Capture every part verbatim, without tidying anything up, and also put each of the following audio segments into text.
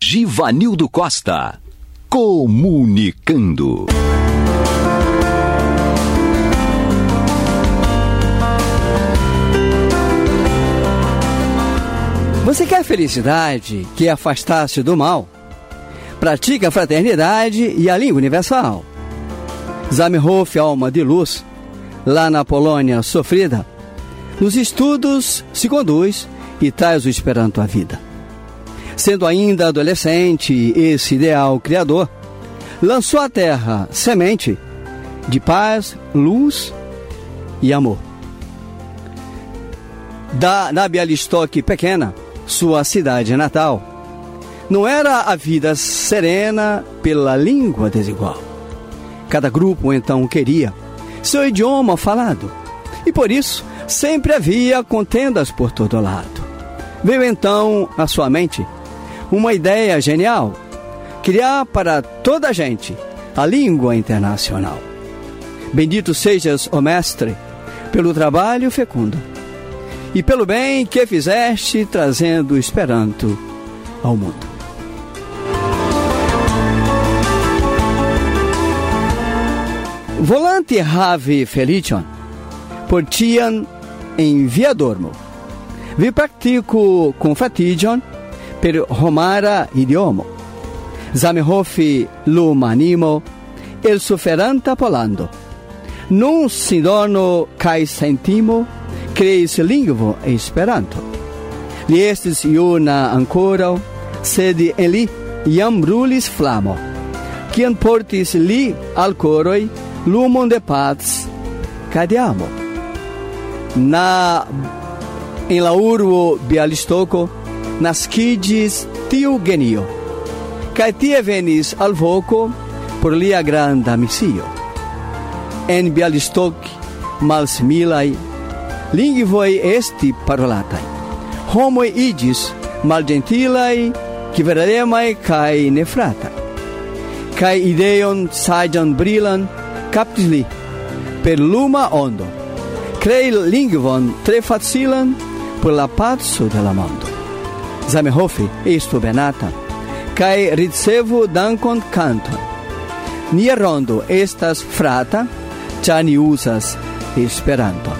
Givanildo Costa. Comunicando. Você quer felicidade que afastasse do mal? Pratica a fraternidade e a língua universal. Zamenhof, alma de luz, lá na Polônia sofrida, nos estudos se conduz e traz o Esperanto à vida. Sendo ainda adolescente, esse ideal criador lançou à terra semente de paz, luz e amor. Da, na Bialystok pequena, sua cidade natal, não era a vida serena pela língua desigual. Cada grupo então queria seu idioma falado, e por isso sempre havia contendas por todo lado. Veio então à sua mente uma ideia genial: criar para toda a gente a língua internacional. Bendito sejas, ó mestre, pelo trabalho fecundo e pelo bem que fizeste trazendo o Esperanto ao mundo. Volante Ravi Felicion, portian em via dormo. Vi pratico con fatigion per romara idiomo. Zamenhof l'umanimo, el sufferanta polando. Non si dono kai sentimo, creis lingvo Esperanto. Li estis iuna ancora, sed en li iam brulis flamo, kiam portis li al coroi lumon de paz kaj de amo. Na en la urbo Bialystoko naskigis tiu genio, kaj tie venis al voko por lia granda misio. En Bialystok malsimilaj lingvoj esti parolataj. Homoj iĝis malĝentilaj, kveremaj kaj nefrataj. Kaj ideon saĝan brilan captis li per luma ondo, crei lingvon tre facilan por la paco de la mondo. Zamenhof estu benata, kaj ricevu dankon canton. Nia rondo estas frata, ĉar ni uzas Esperanton.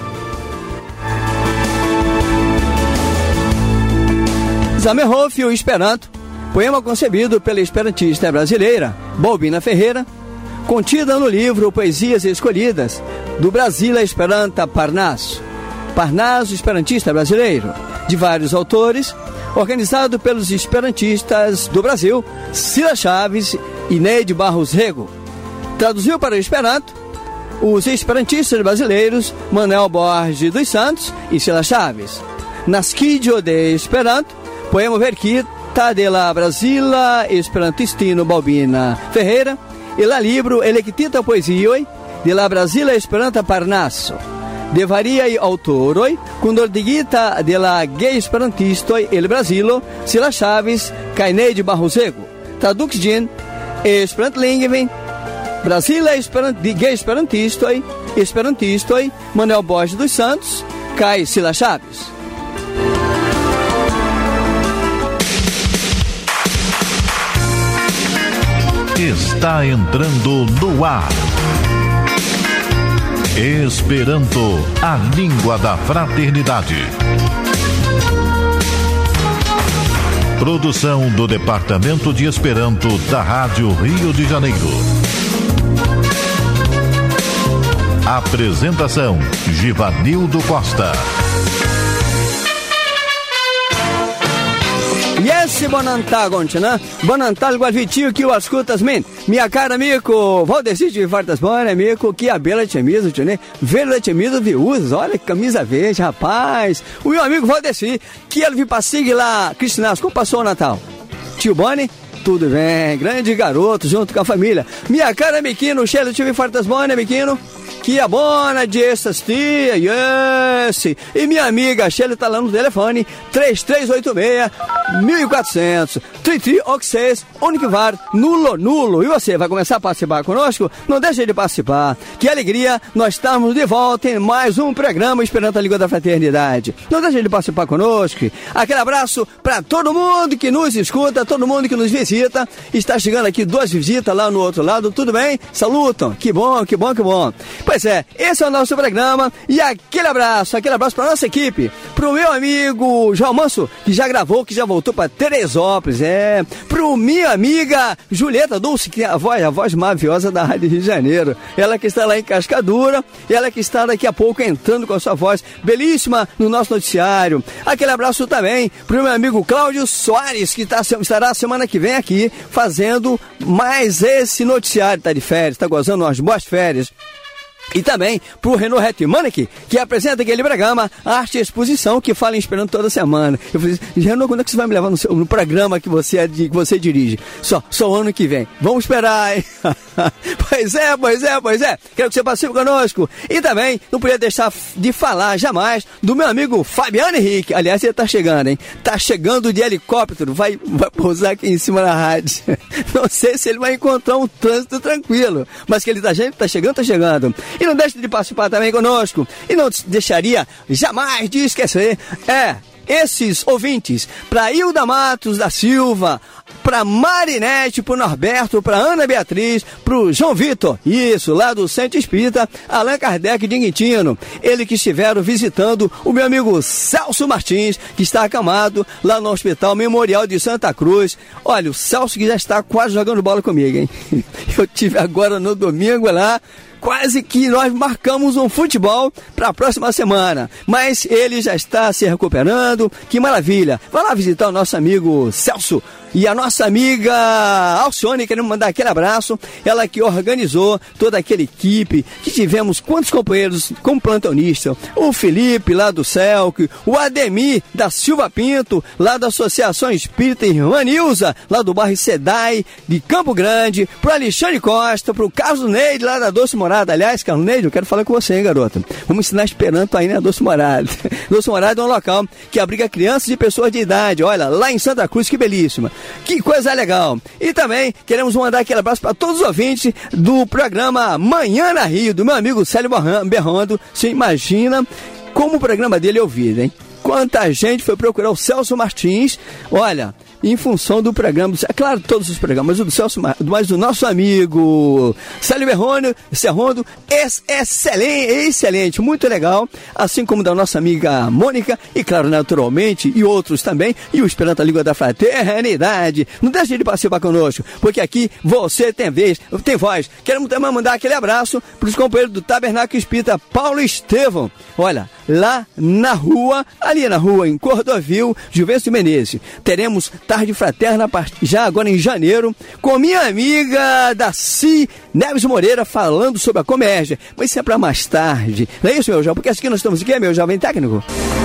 Zamenhof e o Esperanto, poema concebido pela esperantista brasileira Balbina Ferreira, contida no livro Poesias Escolhidas, do Brasília Esperanta Parnaso, Parnaso Esperantista Brasileiro, de vários autores, organizado pelos esperantistas do Brasil, Cila Chaves e Neide Barros Rego. Traduziu para o Esperanto os esperantistas brasileiros Manuel Borges dos Santos e Cila Chaves. Nascidio de Esperanto, poema verquita de la Brasília Esperantistino Balbina Ferreira, e la libro electita poesioi de la Brasília Esperanta Parnaso, de variai autoroi, condordigita de la gay esperantistoi el Brasilo, Cila Chaves, kaj Neide Barros Rego. Tradux gin Esperantlingven, Brasília Esperant, gay esperantistoi, esperantistoi, Manuel Borges dos Santos, kaj Cila Chaves. Está entrando no ar. Esperanto, a língua da fraternidade. Produção do Departamento de Esperanto da Rádio Rio de Janeiro. Apresentação: Givanildo Costa. Yes, bonantagonte, né? Bonantal, guavitinho que o ascutas, men. Minha cara, amigo, Valdeci de Vartas Bona, amigo, que a bela camisa, né? Verde camisa viúvas, olha que camisa verde, rapaz. O meu amigo Valdeci, que ele vi passeio lá, Cristinas, como passou o Natal? Tio Boni? Tudo bem, grande garoto, junto com a família. Minha cara, Miquino, Cheiro de Vartas Bona, Miquino. que é bona de assistir, yes. E minha amiga Sheila tá lá no telefone, três três oito seis, mil e quatrocentos, trinta e seis, Univar, nulo, nulo. E você vai começar a participar conosco? Não deixe de participar. Que alegria, nós estamos de volta em mais um programa Esperanto a Língua da Fraternidade. Não deixe de participar conosco. Aquele abraço para todo mundo que nos escuta, todo mundo que nos visita. Está chegando aqui duas visitas lá no outro lado, tudo bem? Salutam, que bom, que bom, que bom. Pois é, esse é o nosso programa e aquele abraço, aquele abraço para nossa equipe, pro meu amigo João Manso, que já gravou, que já voltou para Teresópolis, é, pro minha amiga Julieta Dulce, que é a voz, a voz maviosa da Rádio Rio de Janeiro, ela que está lá em Cascadura, ela que está daqui a pouco entrando com a sua voz belíssima no nosso noticiário. Aquele abraço também pro meu amigo Cláudio Soares, que tá, estará semana que vem aqui fazendo mais esse noticiário, tá de férias, tá gozando umas boas férias. E também pro Renault Hetmanek, que apresenta aquele programa Arte e Exposição, que fala em Esperanto toda semana. Eu falei, Renault, quando é que você vai me levar no, seu, no programa que você, é de, que você dirige? Só, só o ano que vem. Vamos esperar, hein? Pois é, pois é, pois é. Quero que você participe conosco. E também não podia deixar de falar jamais do meu amigo Fabiano Henrique. Aliás, ele tá chegando, hein? Tá chegando de helicóptero, vai, vai pousar aqui em cima da rádio. Não sei se ele vai encontrar um trânsito tranquilo, mas que ele tá, tá chegando, tá chegando. E não deixe de participar também conosco. E não deixaria jamais de esquecer, é, esses ouvintes, para Hilda Matos da Silva, para Marinete, pro Norberto, para Ana Beatriz, pro João Vitor, isso, lá do Centro Espírita Allan Kardec de Guintino, ele que estiveram visitando o meu amigo Celso Martins, que está acamado lá no Hospital Memorial de Santa Cruz. Olha, o Celso que já está quase jogando bola comigo, hein? Eu tive agora no domingo lá, quase que nós marcamos um futebol para a próxima semana, mas ele já está se recuperando, que maravilha. Vai lá visitar o nosso amigo Celso e a nossa amiga Alcione, queremos mandar aquele abraço, ela que organizou toda aquela equipe, que tivemos quantos companheiros como plantonista, o Felipe lá do Celc, o Ademir da Silva Pinto, lá da Associação Espírita Irmã Nilza, lá do bairro Sedai, de Campo Grande, pro Alexandre Costa, pro Carlos Neide, lá da Doce Morada. Aliás, Carlos Neide, eu quero falar com você, hein, garota? Vamos ensinar Esperanto aí na Doce Morada. Doce Morada é um local que abriga crianças e pessoas de idade, olha, lá em Santa Cruz, que belíssima. Que coisa legal. E também queremos mandar aquele abraço para todos os ouvintes do programa Manhã na Rio, do meu amigo Célio Berrando. Você imagina como o programa dele é ouvido, hein? Quanta gente foi procurar o Celso Martins, olha, em função do programa, é claro, todos os programas, mas o do Celso, mas do nosso amigo Célio Berrone, Serrondo, excelente, excelente, muito legal, assim como da nossa amiga Mônica, e claro, naturalmente, e outros também, e o Esperanto a Língua da Fraternidade. Não deixe de participar conosco, porque aqui você tem vez, tem voz. Queremos também mandar aquele abraço para os companheiros do Tabernáculo Espírita Paulo Estevão, olha, lá na rua, ali na rua, em Cordovil, Juvencio Menezes, teremos tarde fraterna já agora em janeiro, com minha amiga Daci Neves Moreira falando sobre a Comércia, mas isso é para mais tarde, não é isso, meu jovem? Porque aqui nós estamos aqui, meu jovem técnico.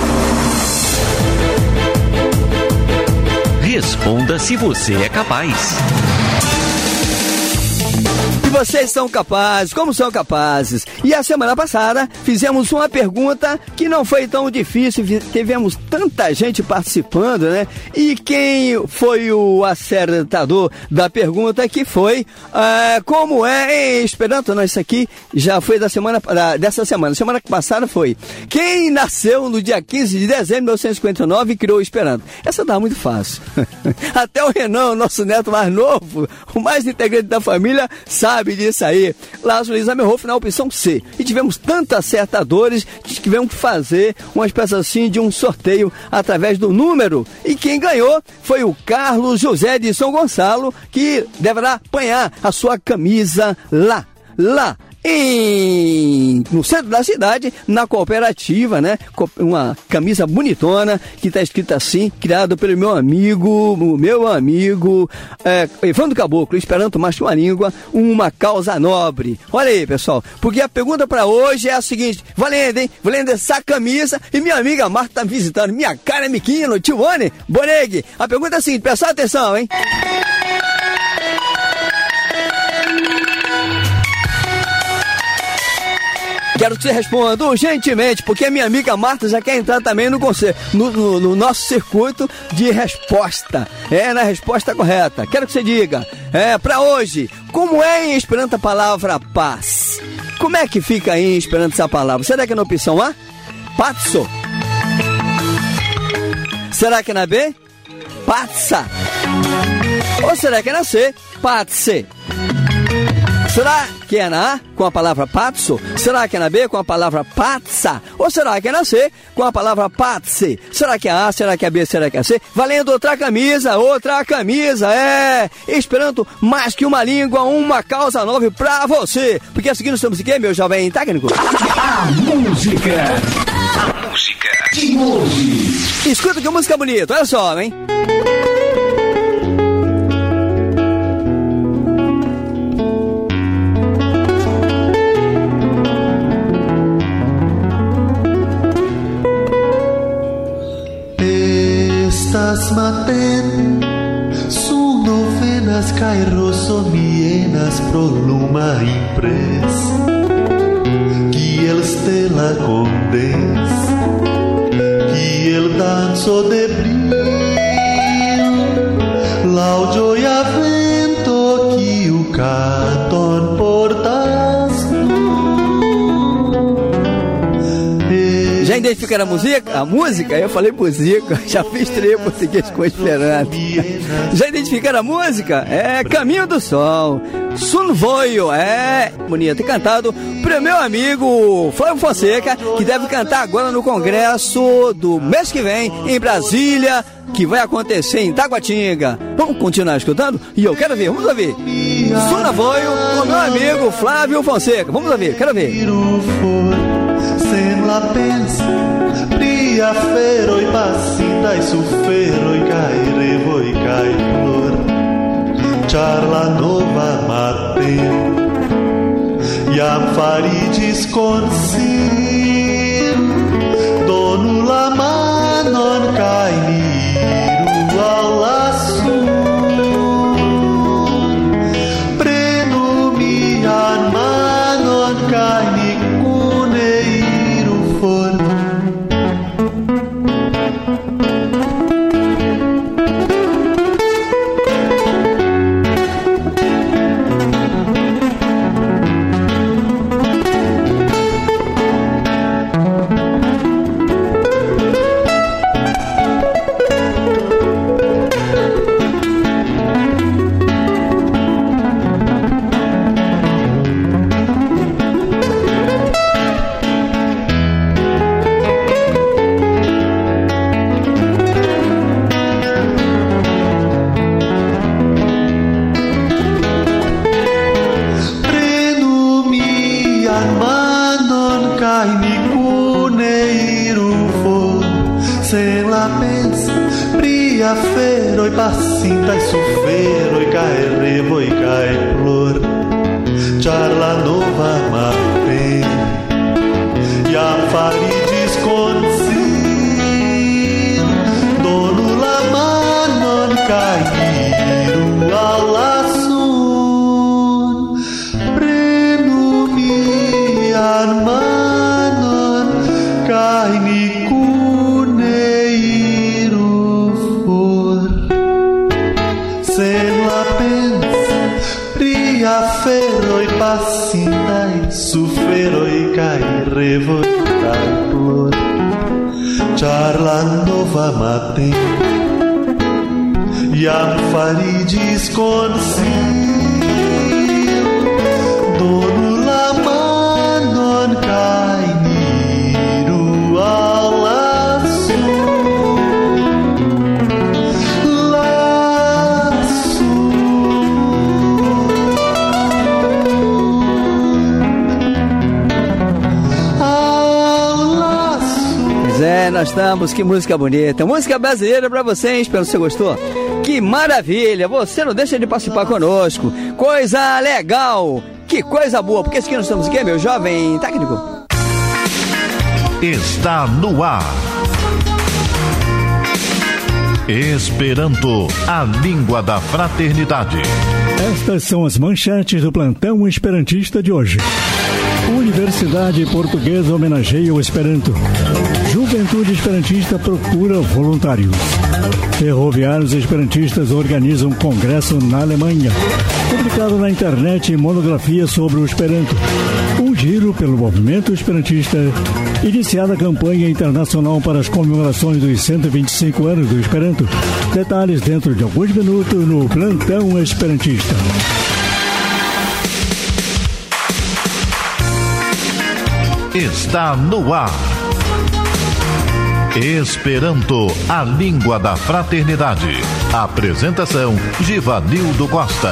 Responda se você é capaz. E vocês são capazes, como são capazes? E a semana passada fizemos uma pergunta que não foi tão difícil, tivemos tanta gente participando, né? E quem foi o acertador da pergunta que foi, uh, como é em Esperanto? Não, isso aqui já foi da semana, da, dessa semana, semana passada foi, quem nasceu no dia quinze de dezembro de mil novecentos e cinquenta e nove e criou o Esperanto? Essa dá muito fácil. Até o Renan, o nosso neto mais novo, o mais integrante da família, sabe disso aí. Lázaro Luiz Amerhoff na opção C. E tivemos tantos acertadores que tivemos que fazer uma espécie assim de um sorteio através do número. E quem ganhou foi o Carlos José de São Gonçalo, que deverá apanhar a sua camisa lá, lá. Em, no centro da cidade, na cooperativa, né? Uma camisa bonitona que está escrita assim, criado pelo meu amigo, o meu amigo é, Evandro Caboclo, Esperanto mais que uma língua, uma causa nobre. Olha aí, pessoal, porque a pergunta para hoje é a seguinte: valendo, hein? Valendo essa camisa, e minha amiga Marta tá me visitando, minha cara Miquino, Tione Boneg. A pergunta é a seguinte, presta atenção, hein? Quero que você responda urgentemente, porque a minha amiga Marta já quer entrar também no, no, no, no nosso circuito de resposta. É, na resposta correta. Quero que você diga, é, pra hoje, como é em Esperanto a palavra paz? Como é que fica em Esperanto essa palavra? Será que é na opção A? Patso. Será que é na B? Patsa. Ou será que é na C? Patse. Será que é na A com a palavra patso? Será que é na B com a palavra patsa? Ou será que é na C com a palavra patse? Será que é a A? Será que é a B? Será que é a C? Valendo outra camisa, outra camisa, é! Esperanto mais que uma língua, uma causa nova pra você. Porque é seguinte, nós estamos aqui, meu jovem técnico. A música. A música de hoje. Escuta que música bonita, olha só, hein? Estas maten su novenas cae rosomienas pro luma impres que el stella condes que el danzo de brilho l'audio e vento que o canton portas. Já identificaram a música? A música? Eu falei música, já fiz treino português com Esperanto. Já identificaram a música? É Caminho do Sol. Sun Voio, é bonito. E cantado pro meu amigo Flávio Fonseca, que deve cantar agora no congresso do mês que vem, em Brasília, que vai acontecer em Taguatinga. Vamos continuar escutando? E eu quero ver, vamos ouvir. Sun Voio com meu amigo Flávio Fonseca. Vamos ouvir, quero ver. Sen la pensa, pria fero e pacinta e sufero e cai revo e cai flor. Charla nova mate, iam faridis consil, donu la manon cai niru al laço. Prenu mian manon cai niru. Fero e pacinta e sufero e cai revo e cai flor. Charla nova mate e a faridis consil, donu la manon cai niru al laçun. Prenu mian manon cai niru. Ferro e pacinta e sufero e cai revo e cai flor. Charla nova mate iam faridis consil, donu la manon cai niru al laço. É, nós estamos, que música bonita. Música brasileira pra vocês, espero que você gostou. Que maravilha, você não deixa de participar conosco. Coisa legal, que coisa boa. Porque esse aqui nós estamos aqui, meu jovem técnico. Está no ar Esperanto, a língua da fraternidade. Estas são as manchetes do plantão esperantista de hoje. Universidade Portuguesa homenageia o Esperanto. Juventude Esperantista procura voluntários. Ferroviários Esperantistas organizam congresso na Alemanha. Publicado na internet monografia sobre o Esperanto. Um giro pelo movimento esperantista. Iniciada a campanha internacional para as comemorações dos cento e vinte e cinco anos do Esperanto. Detalhes dentro de alguns minutos no plantão esperantista. Está no ar. Esperanto, a língua da fraternidade. Apresentação, Givanildo Costa.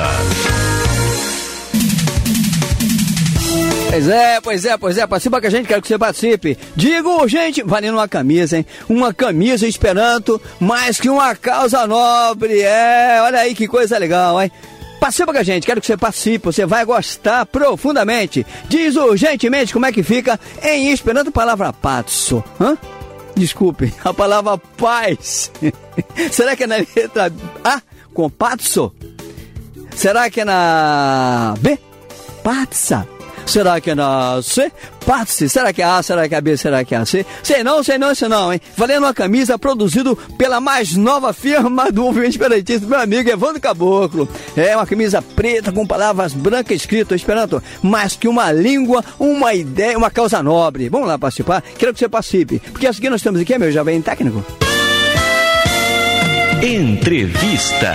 Pois é, pois é, pois é, participa com a gente, quero que você participe. Digo, gente, valendo uma camisa, hein? Uma camisa Esperanto, mais que uma causa nobre, é, olha aí que coisa legal, hein? Participa com a gente, quero que você participe, você vai gostar profundamente. Diz urgentemente como é que fica em Esperanto a palavra patso, hã? Desculpe, a palavra paz. Será que é na letra A, com patso? Será que é na B? Patsa. Será que é na C? Patse. Será que é A? Será que é a B? Será que é a C? Sei não, sei não, sei não, hein? Valendo uma camisa produzido pela mais nova firma do movimento esperantista, meu amigo Evandro Caboclo. É uma camisa preta com palavras brancas escritas, Esperanto, mais que uma língua, uma ideia, uma causa nobre. Vamos lá participar? Quero que você participe, porque essa aqui nós temos aqui, meu jovem técnico. Entrevista.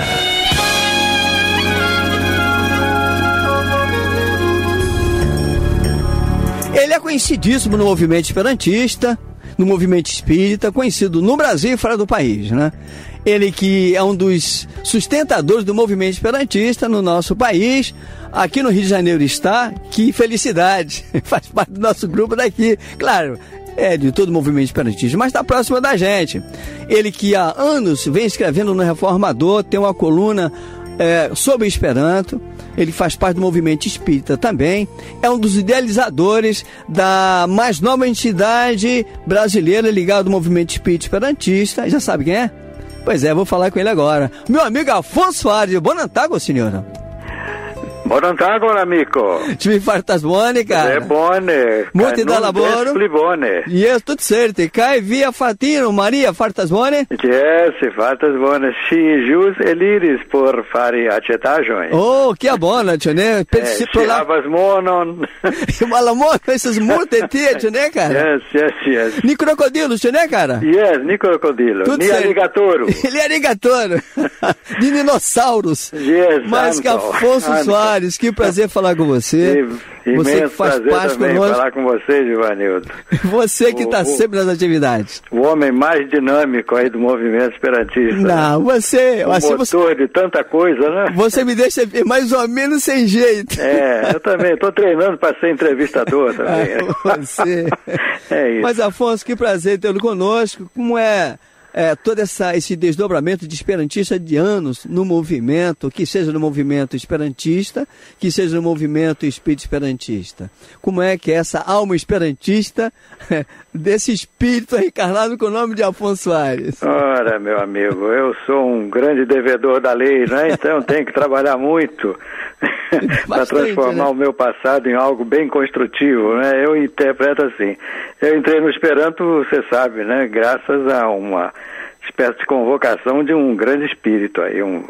Ele é conhecidíssimo no movimento esperantista, no movimento espírita, conhecido no Brasil e fora do país, né? Ele que é um dos sustentadores do movimento esperantista no nosso país, aqui no Rio de Janeiro está, que felicidade, faz parte do nosso grupo daqui, claro, é de todo o movimento esperantista, mas está próximo da gente. Ele que há anos vem escrevendo no Reformador, tem uma coluna é, sobre Esperanto. Ele faz parte do movimento espírita também, é um dos idealizadores da mais nova entidade brasileira ligada ao movimento espírita esperantista. Já sabe quem é? Pois é, vou falar com ele agora. Meu amigo Afonso Soares, buon antago, senhora. Buon antago, amico. Ci fartas buone, cara? É buone. Molti da lavoro? Buone. Yes, tutto certo. Kai via Fatino, Maria, fartas buone? Yes, fartas buone. Si jus eliris por fare acetagioni. Oh, che buona, cioè, né? Eh, si havas monon. Ma la mono, essas multe tie, cioè, né, cara? Yes, yes, yes. Ni crocodilo, cioè, né, cara? Yes, ni crocodilo. Tudo ni certo. Alligatoro. Ele é alligatoro. De dinossauros. Yes, Mas que Afonso Anto. Soares, que prazer falar com você. E, você que faz parte também conosco. falar com você, Givanildo. Você que está o, sempre nas atividades. O homem mais dinâmico aí do movimento esperantista. Não, né? você... O assim, motor você, de tanta coisa, né? Você me deixa mais ou menos sem jeito. É, eu também. Estou treinando para ser entrevistador também. Ah, você... É isso. Mas, Afonso, que prazer tê-lo conosco. Como é... É, todo essa, esse desdobramento de esperantista de anos no movimento, que seja no movimento esperantista, que seja no movimento espírito esperantista. Como é que é essa alma esperantista desse espírito reencarnado com o nome de Afonso Soares? Ora, meu amigo, eu sou um grande devedor da lei, né? Então tenho que trabalhar muito para transformar, né, o meu passado em algo bem construtivo, né? Eu interpreto assim. Eu entrei no Esperanto, você sabe, né? Graças a uma espécie de convocação de um grande espírito aí, um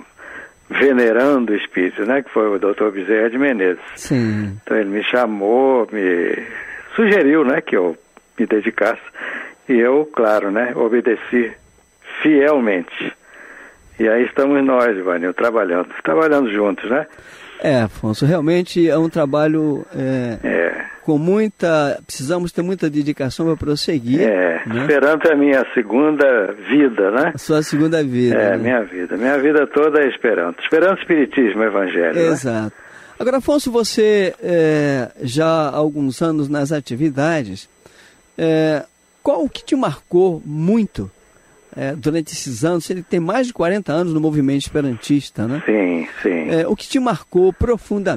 venerando espírito, né? Que foi o doutor Bezerra de Menezes. Sim. Então ele me chamou, me sugeriu, né? Que eu me dedicasse. E eu, claro, né? Obedeci fielmente. E aí estamos nós, Ivanil, trabalhando, trabalhando juntos, né? É, Afonso, realmente é um trabalho é, é. com muita... Precisamos ter muita dedicação para prosseguir. É, né? Esperanto é a minha segunda vida, né? A sua segunda vida. É, né? minha vida. Minha vida toda é Esperanto. Esperanto, Espiritismo, Evangelho. Exato. Né? Agora, Afonso, você é, já há alguns anos nas atividades, é, qual o que te marcou muito é, durante esses anos? Ele tem mais de quarenta anos no movimento esperantista, né? Sim, sim. É, o que te marcou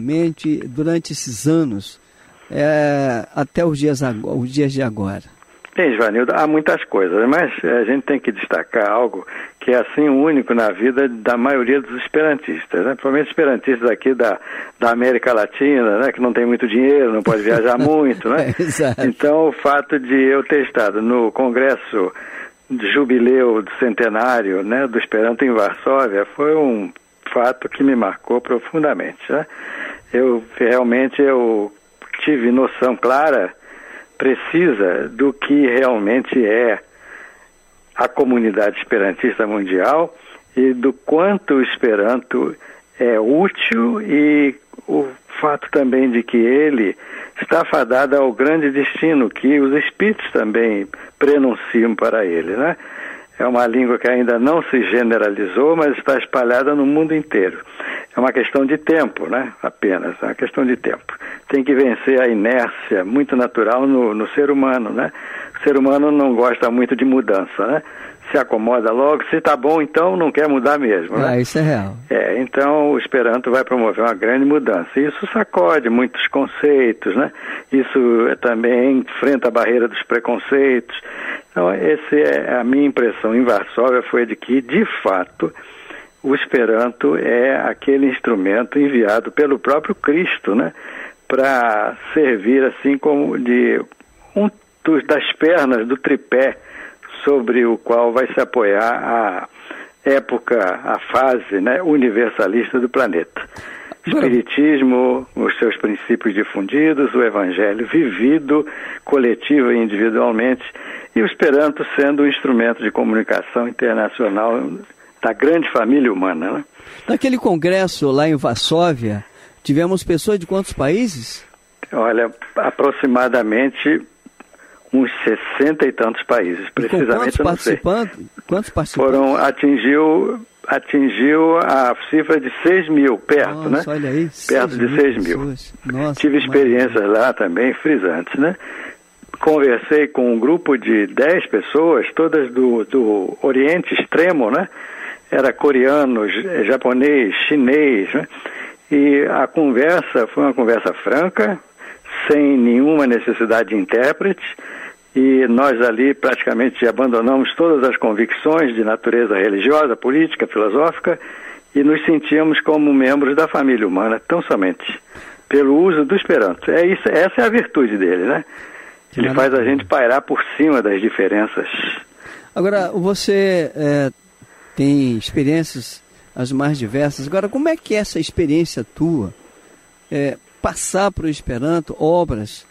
profundamente durante esses anos, é, até os dias, os dias de agora? Tem, Givanildo, há muitas coisas, mas a gente tem que destacar algo que é assim único na vida da maioria dos esperantistas, né? Principalmente esperantistas aqui da, da América Latina, né? Que não tem muito dinheiro, não pode viajar muito, né? Exato. Então, o fato de eu ter estado no Congresso de Jubileu do Centenário, né, do Esperanto em Varsóvia foi um fato que me marcou profundamente, né? Eu realmente eu tive noção clara, precisa do que realmente é a comunidade esperantista mundial e do quanto o Esperanto é útil e o fato também de que ele está fadado ao grande destino que os espíritos também prenunciam para ele, né? É uma língua que ainda não se generalizou, mas está espalhada no mundo inteiro. É uma questão de tempo, né? Apenas, é uma questão de tempo. Tem que vencer a inércia muito natural no, no ser humano, né? O ser humano não gosta muito de mudança, né? Se acomoda logo, se está bom, então não quer mudar mesmo, né? Ah, isso é real. É, então o Esperanto vai promover uma grande mudança. Isso sacode muitos conceitos, né? Isso também enfrenta a barreira dos preconceitos. Então, essa é a minha impressão em Varsóvia, foi de que, de fato, o Esperanto é aquele instrumento enviado pelo próprio Cristo, né? Para servir assim como de um dos, das pernas do tripé sobre o qual vai se apoiar a época, a fase, né, universalista do planeta. Espiritismo, os seus princípios difundidos, o Evangelho vivido, coletivo e individualmente, e o Esperanto sendo um instrumento de comunicação internacional da grande família humana, né? Naquele congresso lá em Varsóvia, tivemos pessoas de quantos países? Olha, aproximadamente uns sessenta e tantos países, precisamente eu não sei. Quantos participantes? Foram, atingiu, atingiu a cifra de seis mil, perto, Nossa, né? Olha aí, perto de seis mil. Nossa, tive experiências lá também frisantes, né? Conversei com um grupo de dez pessoas, todas do, do Oriente Extremo, né? Era coreano, japonês, chinês, né? E a conversa foi uma conversa franca, sem nenhuma necessidade de intérprete, e nós ali praticamente abandonamos todas as convicções de natureza religiosa, política, filosófica, e nos sentíamos como membros da família humana, tão somente pelo uso do Esperanto. É isso, essa é a virtude dele, né? Ele faz a gente pairar por cima das diferenças. Agora, você é, tem experiências as mais diversas. Agora, como é que é essa experiência tua, é, passar para o Esperanto obras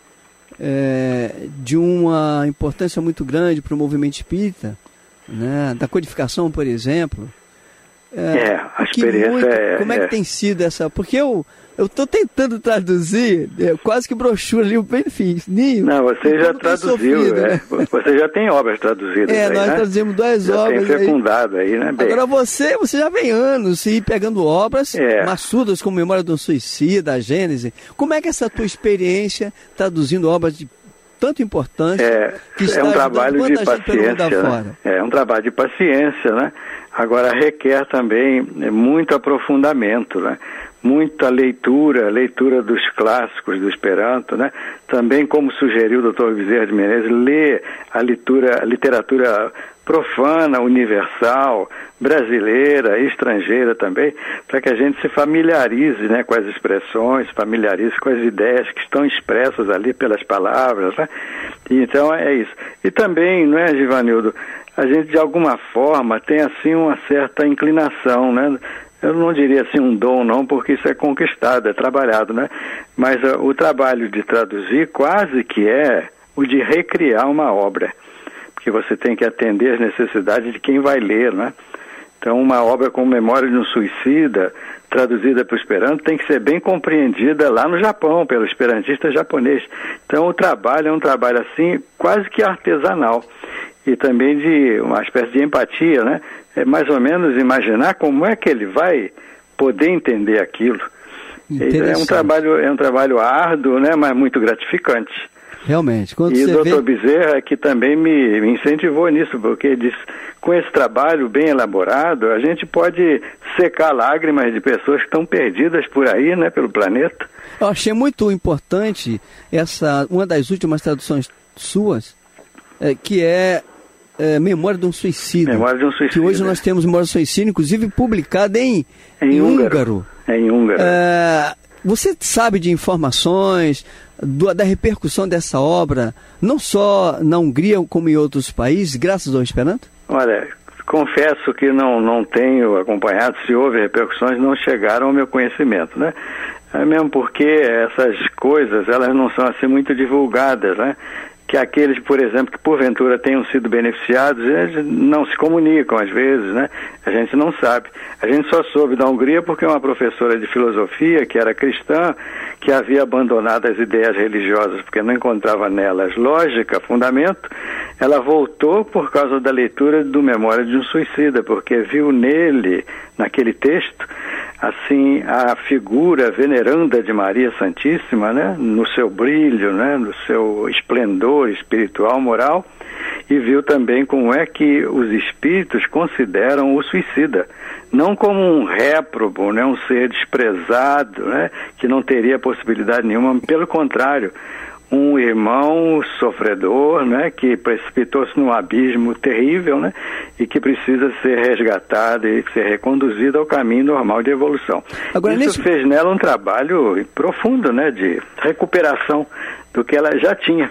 é, de uma importância muito grande para o movimento espírita, né, da codificação, por exemplo? É, é a experiência muito, é... Como é que é. tem sido essa... Porque eu eu estou tentando traduzir, é, quase que brochura ali, bem fininho. Não, você já traduziu, sofrido, é. né? Você já tem obras traduzidas É, aí, nós né? traduzimos duas já obras. Tem fecundado aí, aí né? Bem. Agora você, você já vem anos e pegando obras é. maçudas como Memória de um Suicida, a Gênese. Como é que é essa tua experiência traduzindo obras de tanto importância é, que está é um trabalho de paciência, né? É um trabalho de paciência, né? Agora requer também muito aprofundamento, né? Muita leitura, leitura dos clássicos do Esperanto, né? Também, como sugeriu o doutor Bezerra de Menezes, ler a literatura, a literatura profana, universal, brasileira, estrangeira também, para que a gente se familiarize, né, com as expressões, familiarize com as ideias que estão expressas ali pelas palavras, né? E, então é isso. E também, não é, Givanildo, a gente de alguma forma tem assim uma certa inclinação, né? Eu não diria assim um dom não, porque isso é conquistado, é trabalhado, né? Mas uh, o trabalho de traduzir quase que é o de recriar uma obra, porque você tem que atender as necessidades de quem vai ler, né? Então uma obra como Memória de um Suicida, traduzida para o Esperanto, tem que ser bem compreendida lá no Japão, pelo esperantista japonês. Então o trabalho é um trabalho assim, quase que artesanal, e também de uma espécie de empatia, né? É mais ou menos imaginar como é que ele vai poder entender aquilo. É um trabalho, é um trabalho árduo, né? Mas muito gratificante. Realmente. Quando e você o doutor vê... Bezerra que também me, me incentivou nisso, porque ele disse, com esse trabalho bem elaborado, a gente pode secar lágrimas de pessoas que estão perdidas por aí, né? Pelo planeta. Eu achei muito importante essa, uma das últimas traduções suas, é, que é, é Memória de um Suicídio. Memória de um Suicídio. Que hoje nós temos Memória de um Suicídio, inclusive publicada em, em, em húngaro. húngaro. Em húngaro. É, você sabe de informações do, da repercussão dessa obra, não só na Hungria como em outros países, graças ao Esperanto? Olha, confesso que não, não tenho acompanhado, se houve repercussões, não chegaram ao meu conhecimento, né? É mesmo porque essas coisas, elas não são assim muito divulgadas, né? Que aqueles, por exemplo, que porventura tenham sido beneficiados, eles não se comunicam às vezes, né? A gente não sabe. A gente só soube da Hungria porque uma professora de filosofia, que era cristã, que havia abandonado as ideias religiosas porque não encontrava nelas lógica, fundamento, ela voltou por causa da leitura do Memória de um Suicida, porque viu nele, naquele texto, assim, a figura veneranda de Maria Santíssima, né, no seu brilho, né, no seu esplendor espiritual, moral, e viu também como é que os espíritos consideram o suicida, não como um réprobo, né, um ser desprezado, né, que não teria possibilidade nenhuma, pelo contrário, um irmão sofredor, né, que precipitou-se num abismo terrível, né, e que precisa ser resgatado e ser reconduzido ao caminho normal de evolução. Agora, Isso nesse... fez nela um trabalho profundo, né, de recuperação do que ela já tinha.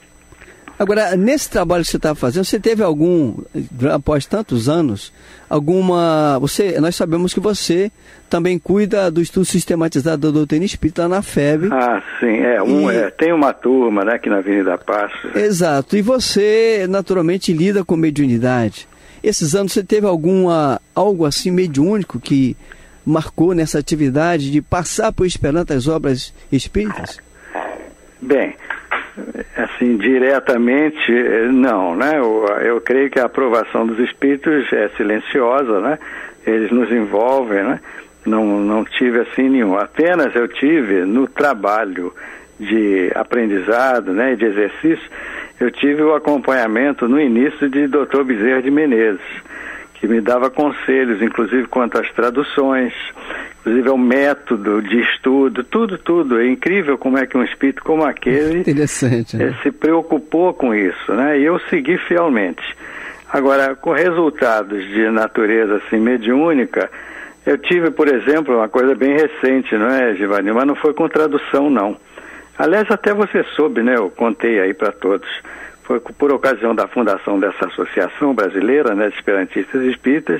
Agora, nesse trabalho que você está fazendo, você teve algum, após tantos anos, alguma... Você, nós sabemos que você também cuida do estudo sistematizado da doutrina espírita na F E B. Ah, sim, é, um, e... é tem uma turma, né, aqui na Avenida Paz. Exato, e você naturalmente lida com mediunidade. Esses anos você teve alguma, algo assim mediúnico que marcou nessa atividade de passar por Esperanto as obras espíritas? Bem... Assim, diretamente, não, né? Eu, eu creio que a aprovação dos espíritos é silenciosa, né? Eles nos envolvem, né? Não, não tive assim nenhum. Apenas eu tive no trabalho de aprendizado, né? E de exercício, eu tive o acompanhamento no início de doutor Bezerra de Menezes, que me dava conselhos, inclusive quanto às traduções, inclusive ao método de estudo, tudo, tudo. É incrível como é que um espírito como aquele Interessante, né? se preocupou com isso, né? E eu segui fielmente. Agora, com resultados de natureza assim, mediúnica, eu tive, por exemplo, uma coisa bem recente, não é, Giovanni? Mas não foi com tradução, não. Aliás, até você soube, né? Eu contei aí para todos. Foi por ocasião da fundação dessa associação brasileira, né, de esperantistas espíritas.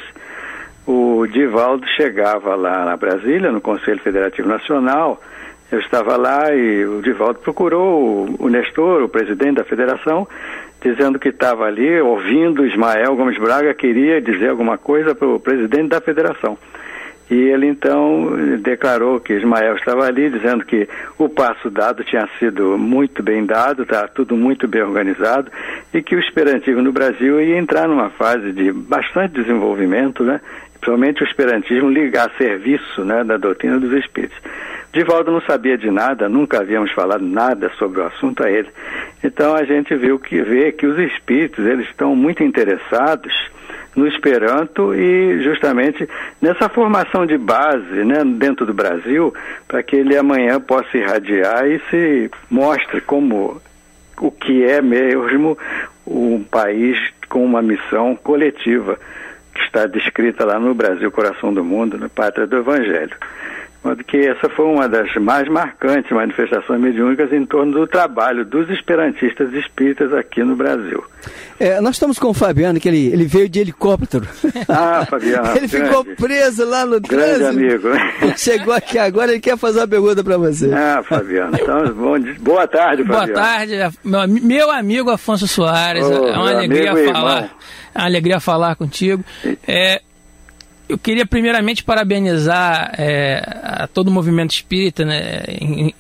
O Divaldo chegava lá na Brasília, no Conselho Federativo Nacional. Eu estava lá e o Divaldo procurou o Nestor, o presidente da federação, dizendo que estava ali, ouvindo Ismael Gomes Braga, queria dizer alguma coisa para o presidente da federação. E ele então declarou que Ismael estava ali, dizendo que o passo dado tinha sido muito bem dado, está tudo muito bem organizado, e que o esperantismo no Brasil ia entrar numa fase de bastante desenvolvimento, né? Principalmente o esperantismo ligar a serviço, né, da doutrina dos espíritos. Divaldo não sabia de nada, nunca havíamos falado nada sobre o assunto a ele. Então a gente viu que, vê que os espíritos eles estão muito interessados no Esperanto e justamente nessa formação de base, né, dentro do Brasil, para que ele amanhã possa irradiar e se mostre como o que é mesmo um país com uma missão coletiva, que está descrita lá no Brasil, Coração do Mundo, na Pátria do Evangelho. Que essa foi uma das mais marcantes manifestações mediúnicas em torno do trabalho dos esperantistas espíritas aqui no Brasil. É, nós estamos com o Fabiano, que ele, ele veio de helicóptero. Ah, Fabiano. Ele grande, ficou preso lá no grande trânsito. Amigo. Chegou aqui agora, ele quer fazer uma pergunta para você. Ah, Fabiano. Então, bom, boa tarde, Fabiano. Boa tarde, meu, meu amigo Afonso Soares. Oh, é uma alegria falar. É uma alegria falar contigo. É, eu queria primeiramente parabenizar é, a todo o movimento espírita, né, em,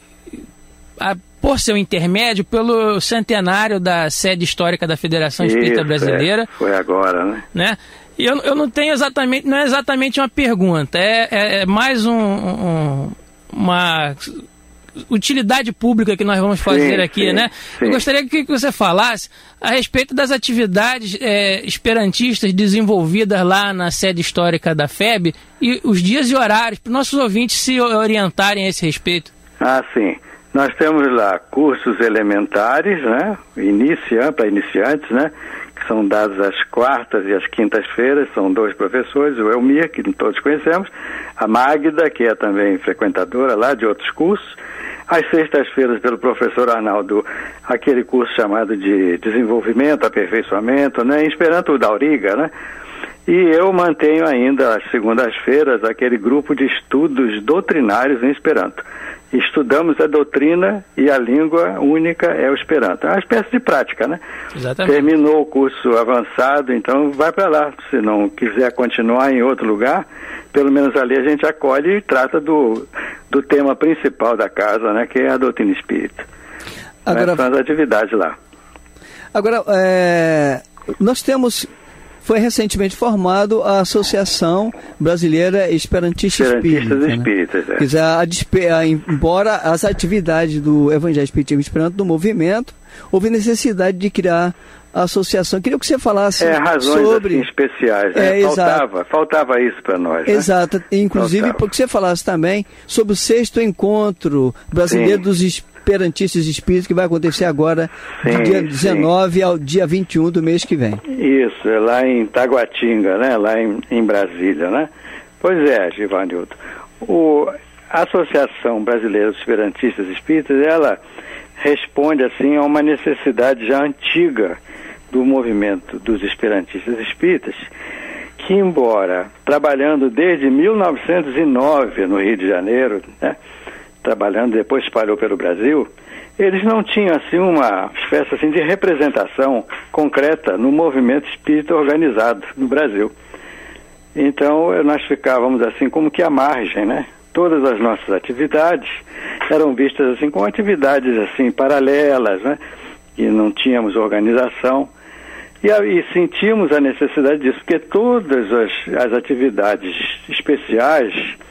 a, por seu intermédio, pelo centenário da sede histórica da Federação Espírita Isso, Brasileira. É, foi agora, né? né? E eu, eu não tenho exatamente, não é exatamente uma pergunta, é, é, é mais um, um, uma utilidade pública que nós vamos fazer sim, aqui, sim, né? Sim. Eu gostaria que você falasse a respeito das atividades é, esperantistas desenvolvidas lá na sede histórica da F E B e os dias e horários, para os nossos ouvintes se orientarem a esse respeito. Ah, sim. Nós temos lá cursos elementares, né? Inicia, para iniciantes, né? Que são dados às quartas e às quintas-feiras, são dois professores, o Elmir, que todos conhecemos, a Magda, que é também frequentadora lá de outros cursos, às sextas-feiras pelo professor Arnaldo, aquele curso chamado de desenvolvimento, aperfeiçoamento, né? Em Esperanto da Auriga, né? E eu mantenho ainda às segundas-feiras aquele grupo de estudos doutrinários em Esperanto. Estudamos a doutrina e a língua única é o Esperanto. É uma espécie de prática, né? Exatamente. Terminou o curso avançado, então vai para lá. Se não quiser continuar em outro lugar, pelo menos ali a gente acolhe e trata do, do tema principal da casa, né? Que é a doutrina espírita. Agora, são as atividades lá. Agora, é, nós temos... Foi recentemente formado a Associação Brasileira Esperantista Esperantistas Espírita. Espíritas, né? é. Quer dizer, a despe... a, embora as atividades do Evangelho Espiritismo Esperanto do movimento, houve necessidade de criar a associação. Queria que você falasse é, razões sobre... assim, especiais, né? É, faltava, faltava isso para nós. Exato, né? inclusive faltava. porque você falasse também sobre o sexto encontro brasileiro sim. dos Esperantistas Espíritas, que vai acontecer agora, sim, do dia dezenove sim. ao dia vinte e um do mês que vem. Isso, é lá em Taguatinga, né? Lá em, em Brasília, né? Pois é, Givanildo. O, a Associação Brasileira dos Esperantistas Espíritas, ela responde, assim, a uma necessidade já antiga do movimento dos Esperantistas Espíritas, que, embora trabalhando desde mil novecentos e nove no Rio de Janeiro, né? Trabalhando, depois espalhou pelo Brasil, eles não tinham assim uma espécie assim, de representação concreta no movimento espírita organizado no Brasil. Então nós ficávamos assim como que à margem, né? Todas as nossas atividades eram vistas assim como atividades assim paralelas, né? E não tínhamos organização. E, e sentimos a necessidade disso, porque todas as, as atividades especiais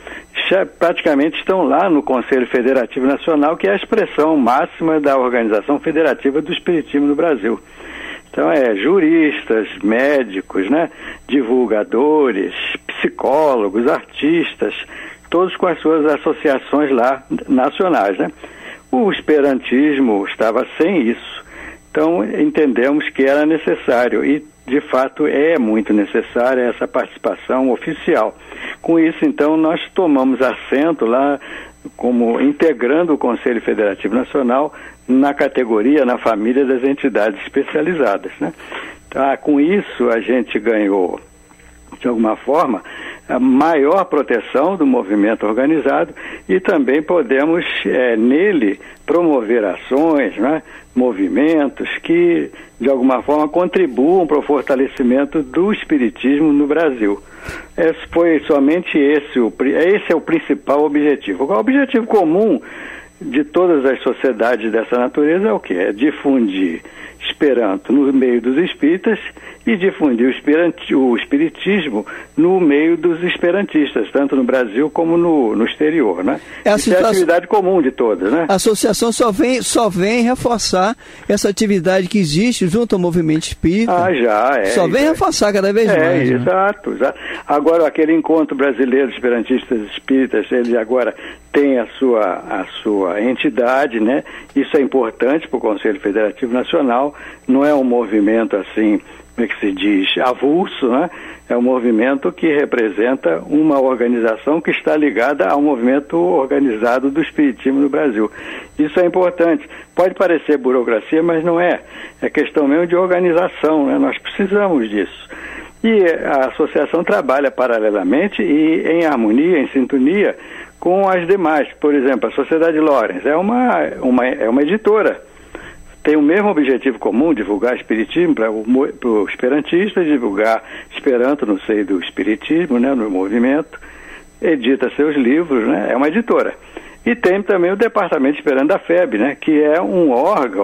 praticamente estão lá no Conselho Federativo Nacional, que é a expressão máxima da Organização Federativa do Espiritismo no Brasil. Então é juristas, médicos, né, divulgadores, psicólogos, artistas, todos com as suas associações lá nacionais, né? O esperantismo estava sem isso. Então entendemos que era necessário e de fato é muito necessária essa participação oficial. Com isso, então, nós tomamos assento lá, como integrando o Conselho Federativo Nacional, na categoria, na família das entidades especializadas, né? Tá, com isso, a gente ganhou, de alguma forma, a maior proteção do movimento organizado e também podemos, é, nele, promover ações, né? Movimentos que, de alguma forma, contribuam para o fortalecimento do espiritismo no Brasil. Esse foi somente esse, o, esse é o principal objetivo. O objetivo comum de todas as sociedades dessa natureza é o quê? É difundir Esperanto no meio dos espíritas e difundir o, esperanti, o espiritismo no meio dos esperantistas, tanto no Brasil como no, no exterior, né? É a, Isso é a atividade comum de todas, né? A associação só vem, só vem reforçar essa atividade que existe junto ao movimento espírita. Ah, já, é. Só vem é. reforçar cada vez é, mais. É, exato, né? exato. Agora, aquele encontro brasileiro de esperantistas espíritas, ele agora tem a sua, a sua entidade, né? Isso é importante para o Conselho Federativo Nacional, não é um movimento assim, como é que se diz, avulso, né? É um movimento que representa uma organização que está ligada ao movimento organizado do espiritismo no Brasil. Isso é importante. Pode parecer burocracia, mas não é. É questão mesmo de organização, né? Nós precisamos disso. E a associação trabalha paralelamente e em harmonia, em sintonia com as demais. Por exemplo, a Sociedade Lorenz é uma, uma, é uma editora. Tem o mesmo objetivo comum, divulgar espiritismo para o esperantista, divulgar Esperanto no seio do espiritismo, né, no movimento, edita seus livros, né, é uma editora. E tem também o Departamento Esperanto da F E B, né, que é um órgão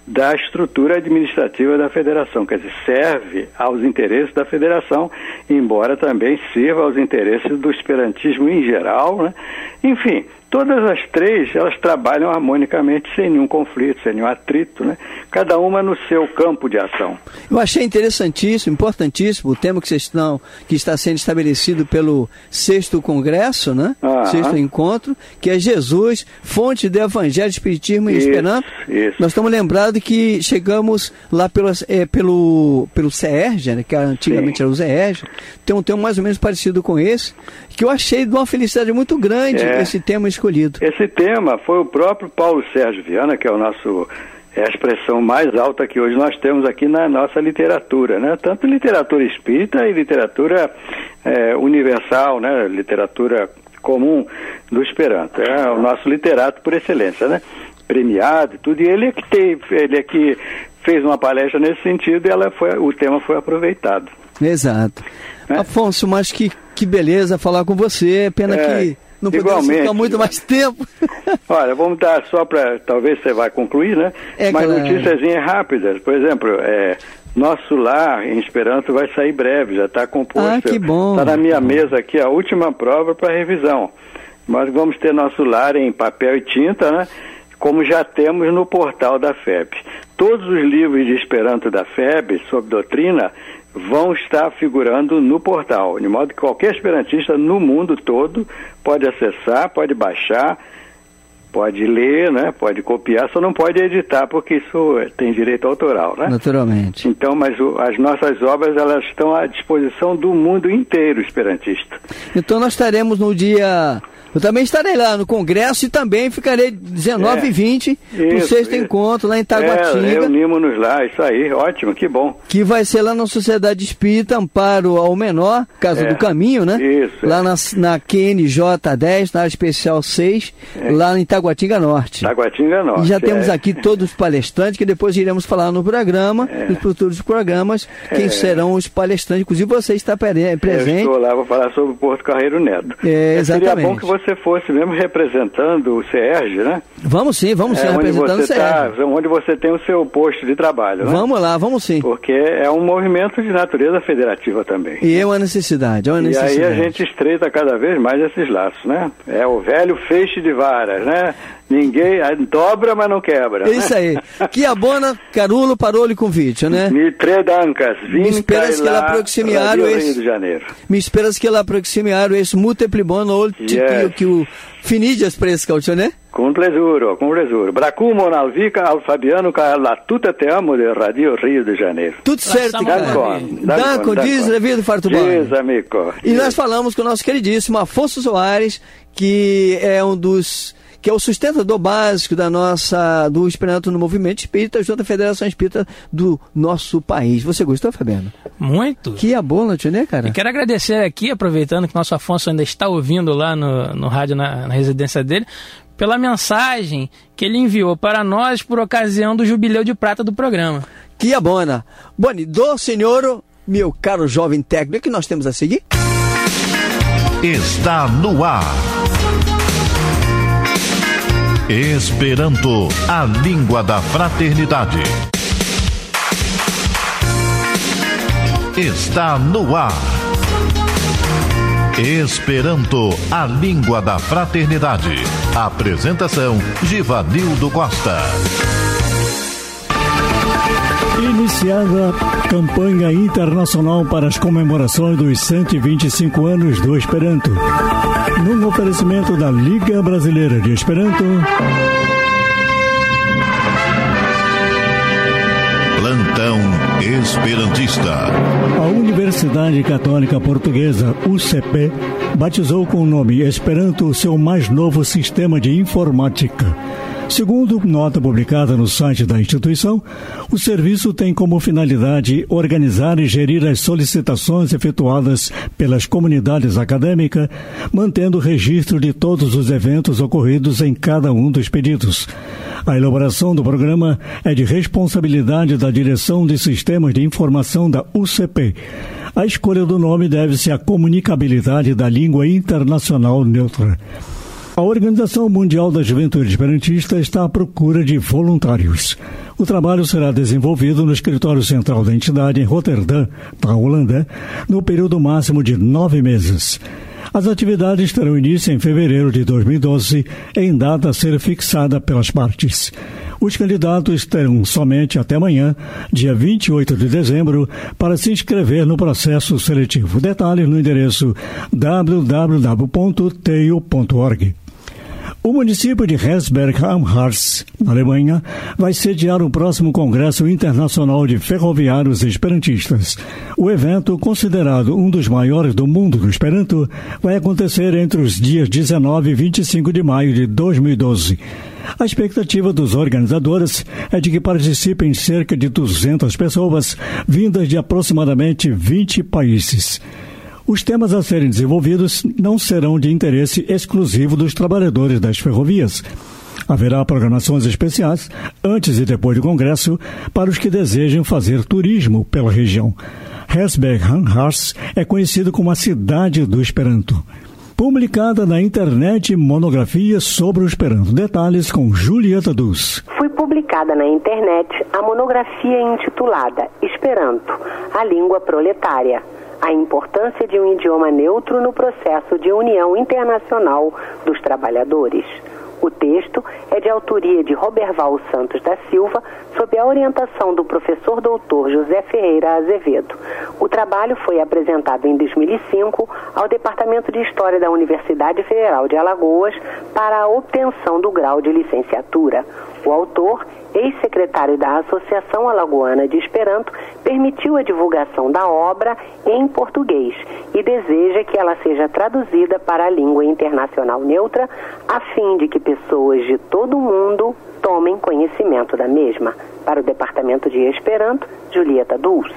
da estrutura administrativa da federação, quer dizer, serve aos interesses da federação, embora também sirva aos interesses do esperantismo em geral, né? Enfim, todas as três, elas trabalham harmonicamente, sem nenhum conflito, sem nenhum atrito, né? Cada uma no seu campo de ação. Eu achei interessantíssimo, importantíssimo, o tema que vocês estão, que está sendo estabelecido pelo sexto congresso, né? Ah, sexto encontro, que é Jesus, fonte do Evangelho, Espiritismo e Esperanto. Isso. Nós estamos lembrados que chegamos lá pelo, é, pelo, pelo C E R G, né? Que antigamente Sim. era o Z E R G, tem um tema mais ou menos parecido com esse, que eu achei de uma felicidade muito grande é. esse tema escolhido. Esse tema foi o próprio Paulo Sérgio Viana, que é o nosso... é a expressão mais alta que hoje nós temos aqui na nossa literatura, né? Tanto literatura espírita e literatura é, universal, né? Literatura comum do Esperanto. É o nosso literato por excelência, né? Premiado e tudo. E ele é que teve, ele é que fez uma palestra nesse sentido e ela foi, o tema foi aproveitado. Exato. Né? Afonso, mas que, que beleza falar com você. Pena é. que não podemos ficar muito mais tempo. Olha, vamos dar só para... Talvez você vai concluir, né? É, Mas claro. Notíciazinhas rápidas. Por exemplo, é, Nosso Lar em Esperanto vai sair breve, já está composto. Ah, que bom. Está na minha mesa aqui a última prova para revisão. Nós vamos ter Nosso Lar em papel e tinta, né? Como já temos no portal da F E B. Todos os livros de Esperanto da F E B, sobre doutrina, vão estar figurando no portal, de modo que qualquer esperantista no mundo todo pode acessar, pode baixar, pode ler, né? Pode copiar, só não pode editar, porque isso tem direito autoral, né? Naturalmente. Então, mas o, as nossas obras, elas estão à disposição do mundo inteiro esperantista. Então nós estaremos no dia... Eu também estarei lá no congresso e também ficarei dezenove e vinte no sexto isso. encontro lá em Taguatinga. É, reunimos-nos lá, isso aí, ótimo, que bom. Que vai ser lá na Sociedade Espírita Amparo ao Menor, Casa é, do Caminho, né? Isso. Lá é. na, na Q N J dez, na área especial seis, é. lá em Taguatinga Norte. Taguatinga Norte. E já temos é. aqui todos os palestrantes, que depois iremos falar no programa, é. nos futuros programas, quem é. serão os palestrantes. Inclusive você está presente. Eu estou lá, vou falar sobre o Porto Carreiro Neto. É, exatamente. Seria bom que você fosse mesmo representando o C E R G, né? Vamos sim, vamos sim, é, representando o C E R G. Tá, onde você tem o seu posto de trabalho, né? Vamos lá, vamos sim. Porque é um movimento de natureza federativa também. E é uma necessidade, é uma necessidade. E aí a gente estreita cada vez mais esses laços, né? É o velho feixe de varas, né? Ninguém dobra, mas não quebra. É isso aí. Que abona, Carulo, Parolo e Convite, né? Me tredancas, vim Me esperas que ela proximiaram esse... Rio de Janeiro. Me esperas que ela proximiaram esse múltipli bono yes. que o Finidias prescautio, né? Com plesuro, com plesuro. Bracumo nalvica al Fabiano ca la tuta te amo de Radio Rio de Janeiro. Tudo certo, Dancon, Dancon, diz Levido Fartubano. Diz, amigo. E nós falamos com o nosso queridíssimo Afonso Soares, que é um dos... que é o sustentador básico da nossa, do Esperanto no Movimento Espírita, junto à Federação Espírita do nosso país. Você gostou, Fabiano? Muito. Que abono, né, cara? Eu quero agradecer aqui, aproveitando que o nosso Afonso ainda está ouvindo lá no, no rádio, na, na residência dele, pela mensagem que ele enviou para nós por ocasião do Jubileu de Prata do programa. Que abona. Boni, do senhor, meu caro jovem técnico, que nós temos a seguir? Está no ar. Esperanto, a língua da fraternidade. Está no ar. Esperanto, a língua da fraternidade. Apresentação, Givanildo Costa. Iniciada a campanha internacional para as comemorações dos cento e vinte e cinco anos do Esperanto. Num oferecimento da Liga Brasileira de Esperanto. Plantão Esperantista. A Universidade Católica Portuguesa, U C P, batizou com o nome Esperanto seu mais novo sistema de informática. Segundo nota publicada no site da instituição, o serviço tem como finalidade organizar e gerir as solicitações efetuadas pelas comunidades acadêmicas, mantendo registro de todos os eventos ocorridos em cada um dos pedidos. A elaboração do programa é de responsabilidade da Direção de Sistemas de Informação da U C P. A escolha do nome deve-se à comunicabilidade da língua internacional neutra. A Organização Mundial da Juventude Esperantista está à procura de voluntários. O trabalho será desenvolvido no escritório central da entidade em Roterdã, na Holanda, no período máximo de nove meses. As atividades terão início em fevereiro de dois mil e doze, em data a ser fixada pelas partes. Os candidatos terão somente até amanhã, dia vinte e oito de dezembro, para se inscrever no processo seletivo. Detalhes no endereço w w w ponto teio ponto org. O município de Hesberg am Harz, na Alemanha, vai sediar o próximo Congresso Internacional de Ferroviários Esperantistas. O evento, considerado um dos maiores do mundo do Esperanto, vai acontecer entre os dias dezenove e vinte e cinco de maio de dois mil e doze. A expectativa dos organizadores é de que participem cerca de duzentas pessoas, vindas de aproximadamente vinte países. Os temas a serem desenvolvidos não serão de interesse exclusivo dos trabalhadores das ferrovias. Haverá programações especiais, antes e depois do Congresso, para os que desejam fazer turismo pela região. Hesberg am Harz é conhecido como a cidade do Esperanto. Publicada na internet monografia sobre o Esperanto. Detalhes com Julieta Dus. Foi publicada na internet a monografia intitulada Esperanto, a língua proletária. A importância de um idioma neutro no processo de união internacional dos trabalhadores. O texto é de autoria de Roberval Santos da Silva, sob a orientação do professor doutor José Ferreira Azevedo. O trabalho foi apresentado em dois mil e cinco ao Departamento de História da Universidade Federal de Alagoas para a obtenção do grau de licenciatura. O autor, ex-secretário da Associação Alagoana de Esperanto, permitiu a divulgação da obra em português e deseja que ela seja traduzida para a língua internacional neutra, a fim de que pessoas de todo o mundo tomem conhecimento da mesma. Para o Departamento de Esperanto, Julieta Dulce.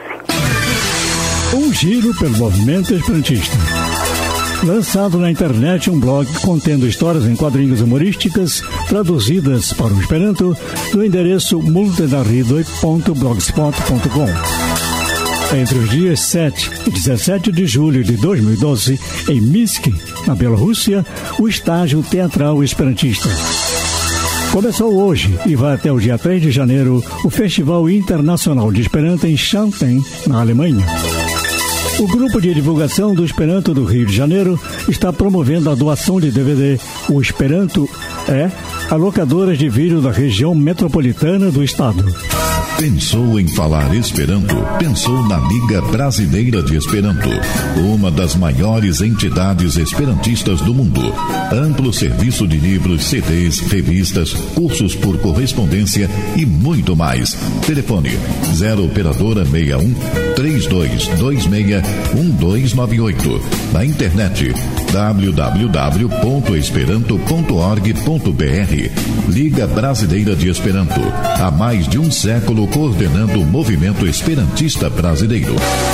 Um giro pelo movimento esperantista. Lançado na internet um blog contendo histórias em quadrinhos humorísticas traduzidas para o Esperanto no endereço multedarridoi ponto blogspot ponto com. Entre os dias sete e dezessete de julho de dois mil e doze, em Minsk, na Bielorrússia, o estágio teatral esperantista. Começou hoje e vai até o dia três de janeiro o Festival Internacional de Esperanto em Xanten, na Alemanha. O grupo de divulgação do Esperanto do Rio de Janeiro está promovendo a doação de D V D. O Esperanto é a locadora de vídeo da região metropolitana do estado. Pensou em falar Esperanto? Pensou na Liga Brasileira de Esperanto, uma das maiores entidades esperantistas do mundo. Amplo serviço de livros, C Ds, revistas, cursos por correspondência e muito mais. Telefone zero operadora sessenta e um, três dois dois seis, um dois nove oito. Na internet w w w ponto esperanto ponto org ponto b r. Liga Brasileira de Esperanto, há mais de um século coordenando o movimento esperantista brasileiro.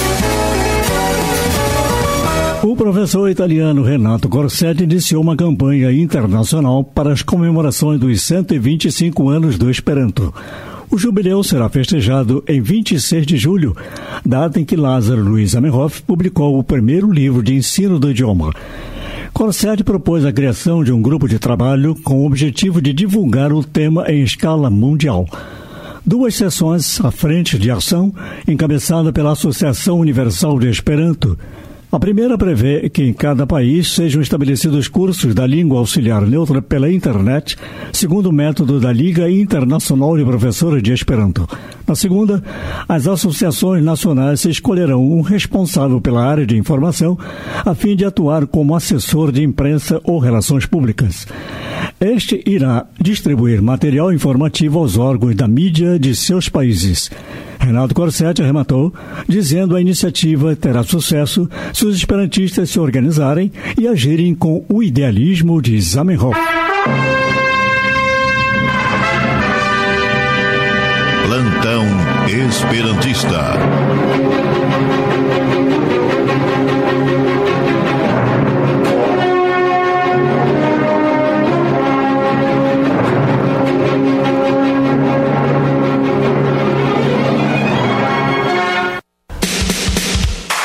O professor italiano Renato Corsetti iniciou uma campanha internacional para as comemorações dos cento e vinte e cinco anos do Esperanto. O jubileu será festejado em vinte e seis de julho, data em que Lázaro Luiz Zamenhof publicou o primeiro livro de ensino do idioma. Corsetti propôs a criação de um grupo de trabalho com o objetivo de divulgar o tema em escala mundial. Duas sessões à frente de ação, encabeçada pela Associação Universal de Esperanto. A primeira prevê que em cada país sejam estabelecidos cursos da língua auxiliar neutra pela internet, segundo o método da Liga Internacional de Professores de Esperanto. Na segunda, as associações nacionais escolherão um responsável pela área de informação, a fim de atuar como assessor de imprensa ou relações públicas. Este irá distribuir material informativo aos órgãos da mídia de seus países. Renato Corsetti arrematou, dizendo a iniciativa terá sucesso se os esperantistas se organizarem e agirem com o idealismo de Zamenhof. Plantão Esperantista.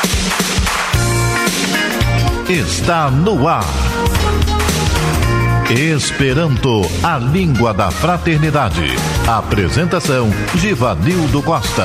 Está no ar. Esperanto, a língua da fraternidade. Apresentação, Givanildo Costa.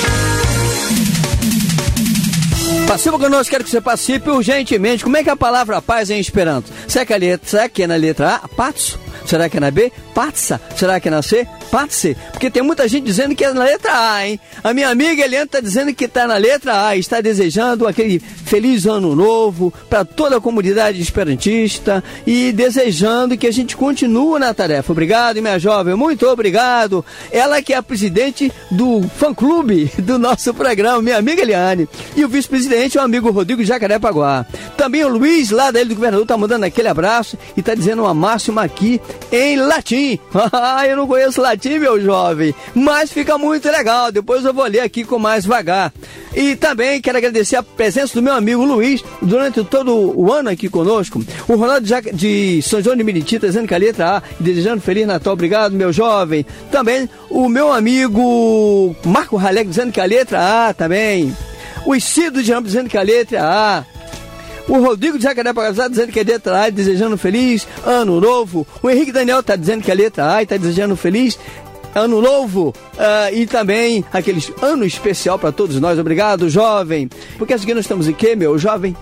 Participa conosco, quero que você participe urgentemente. Como é que é a palavra paz em Esperanto? Será que, a letra, será que é na letra A? Patso? Será que é na B? Patsa? Será que é na C? Patse? Porque tem muita gente dizendo que é na letra A, hein? A minha amiga Helena está dizendo que está na letra A, está desejando aquele feliz ano novo para toda a comunidade esperantista e desejando que a gente continue na tarefa. Obrigado, minha jovem, muito obrigado. Ela que é a presidente do fã-clube do nosso programa, minha amiga Eliane. E o vice-presidente, o amigo Rodrigo Jacarepaguá. Também o Luiz, lá da Ilha do Governador, está mandando aquele abraço e está dizendo uma máxima aqui em latim. Eu não conheço latim, meu jovem, mas fica muito legal. Depois eu vou ler aqui com mais vagar. E também quero agradecer a presença do meu amigo Luiz durante todo o ano aqui conosco. O Ronaldo de São João de Meriti, dizendo que a letra A, desejando Feliz Natal. Obrigado, meu jovem. Também o meu amigo Marco Halek, dizendo que a letra A também. O Isidro de Ramos, dizendo que a letra A. O Rodrigo de Jacarepaguá dizendo que é letra A, desejando feliz ano novo. O Henrique Daniel está dizendo que é letra A e está desejando feliz ano novo. Uh, e também aquele ano especial para todos nós. Obrigado, jovem. Porque aqui nós estamos em quê, meu jovem?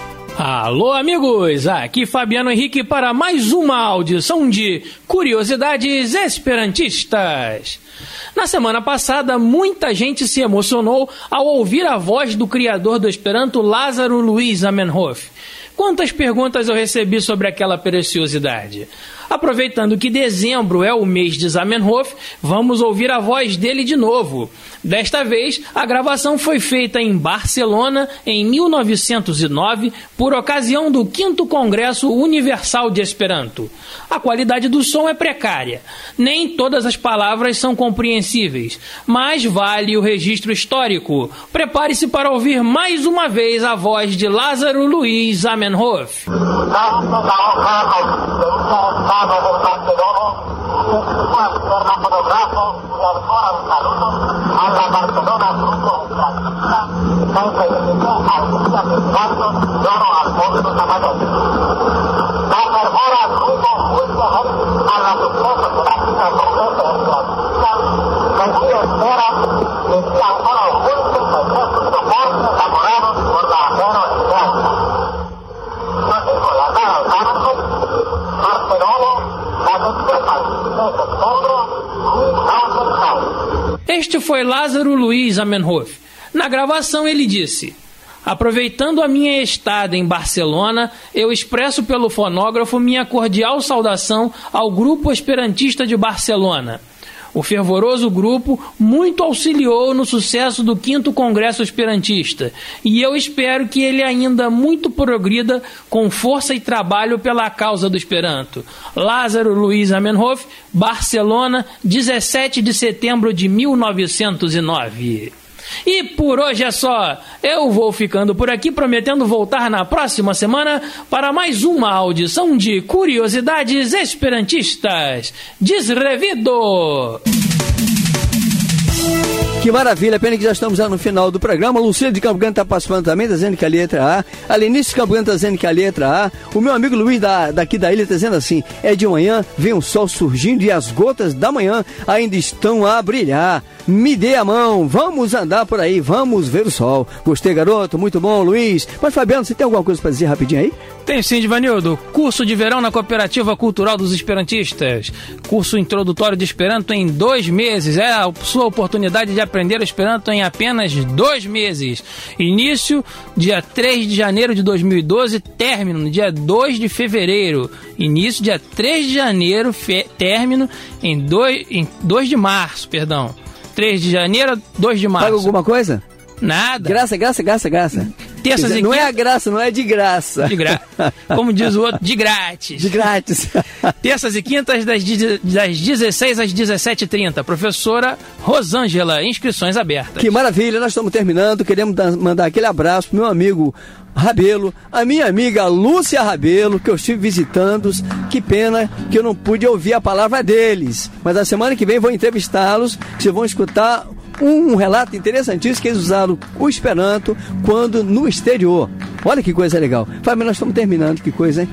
Alô, amigos! Aqui Fabiano Henrique para mais uma audição de Curiosidades Esperantistas. Na semana passada, muita gente se emocionou ao ouvir a voz do criador do Esperanto, Lázaro Luiz Zamenhof. Quantas perguntas eu recebi sobre aquela preciosidade? Aproveitando que dezembro é o mês de Zamenhof, vamos ouvir a voz dele de novo. Desta vez, a gravação foi feita em Barcelona, em mil novecentos e nove, por ocasião do quinto Congresso Universal de Esperanto. A qualidade do som é precária. Nem todas as palavras são compreensíveis, mas vale o registro histórico. Prepare-se para ouvir mais uma vez a voz de Lázaro Luiz Zamenhof. Este foi Lázaro Luiz Zamenhof. Na gravação ele disse: aproveitando a minha estada em Barcelona, eu expresso pelo fonógrafo minha cordial saudação ao Grupo Esperantista de Barcelona. O fervoroso grupo muito auxiliou no sucesso do quinto Congresso Esperantista, e eu espero que ele ainda muito progrida com força e trabalho pela causa do Esperanto. Lázaro Luiz Zamenhof, Barcelona, dezessete de setembro de mil novecentos e nove. E por hoje é só. Eu vou ficando por aqui, prometendo voltar na próxima semana para mais uma audição de Curiosidades Esperantistas. Desrevido! Que maravilha, pena que já estamos já no final do programa. Lucília de Campo Grande está participando também, tá dizendo que a letra A. A Lenice de Campo Grande está dizendo que a letra A. O meu amigo Luiz da, daqui da ilha está dizendo assim: é de manhã, vem o sol surgindo e as gotas da manhã ainda estão a brilhar. Me dê a mão, vamos andar por aí, vamos ver o sol. Gostei, garoto, muito bom, Luiz. Mas, Fabiano, você tem alguma coisa para dizer rapidinho aí? Tem sim, Divanildo. Curso de verão na Cooperativa Cultural dos Esperantistas. Curso introdutório de Esperanto em dois meses. É a sua oportunidade de aprender Esperanto em apenas dois meses. Início, dia três de janeiro de dois mil e doze, término no dia dois de fevereiro. Início, dia três de janeiro, fe... término em dois, em dois de março, perdão. três de janeiro, dois de março. Paga alguma coisa? Nada. Graça, graça, graça, graça. Terças e não quintas... é a graça, não é de graça. De gra... Como diz o outro, de grátis. De grátis. Terças e quintas, das, das dezesseis às dezessete e trinta. Professora Rosângela, inscrições abertas. Que maravilha, nós estamos terminando. Queremos dar, mandar aquele abraço pro meu amigo Rabelo, a minha amiga Lúcia Rabelo, que eu estive visitando. Que pena que eu não pude ouvir a palavra deles. Mas a semana que vem vou entrevistá-los, que vocês vão escutar um relato interessantíssimo que eles usaram o Esperanto quando no exterior. Olha que coisa legal. Fábio, nós estamos terminando, que coisa, hein?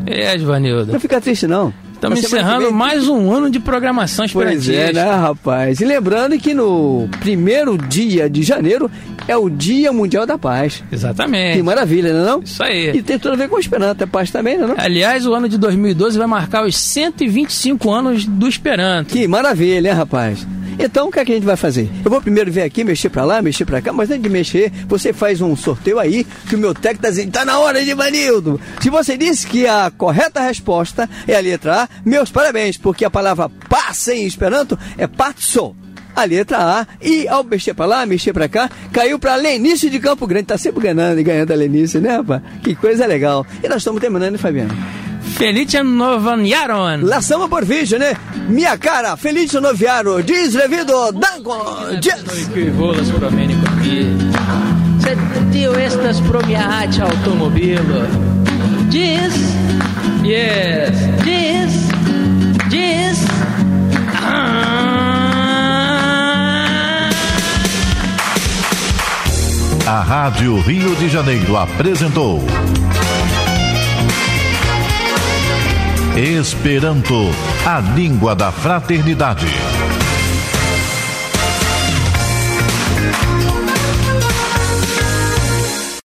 É, Givanildo. Não fica triste, não. Estamos encerrando mais um ano de programação esperantista. Pois é, né, rapaz? E lembrando que no primeiro dia de janeiro é o Dia Mundial da Paz. Exatamente. Que maravilha, não é não? Isso aí. E tem tudo a ver com o Esperanto, é paz também, não é não? Aliás, o ano de dois mil e doze vai marcar os cento e vinte e cinco anos do Esperanto. Que maravilha, hein, rapaz? Então, o que é que a gente vai fazer? Eu vou primeiro vir aqui, mexer pra lá, mexer pra cá, mas antes de mexer, você faz um sorteio aí, que o meu técnico tá dizendo, tá na hora, Givanildo. Se você disse que a correta resposta é a letra A, meus parabéns, porque a palavra paz em Esperanto é patso. A letra A, e ao mexer pra lá, mexer pra cá, caiu pra Lenice de Campo Grande. Tá sempre ganhando e ganhando a Lenice, né, rapaz? Que coisa legal. E nós estamos terminando, hein, Fabiano? Feliz noviaro. La siamo por vídeo, né? Minha cara, feliz noviaro. Diz devido dango. Diz. Que volas promenico aqui. Tio estas pro mia arte automobilo. Diz. Yes. Diz. Diz. Ah. A Rádio Rio de Janeiro apresentou Esperanto, a língua da fraternidade.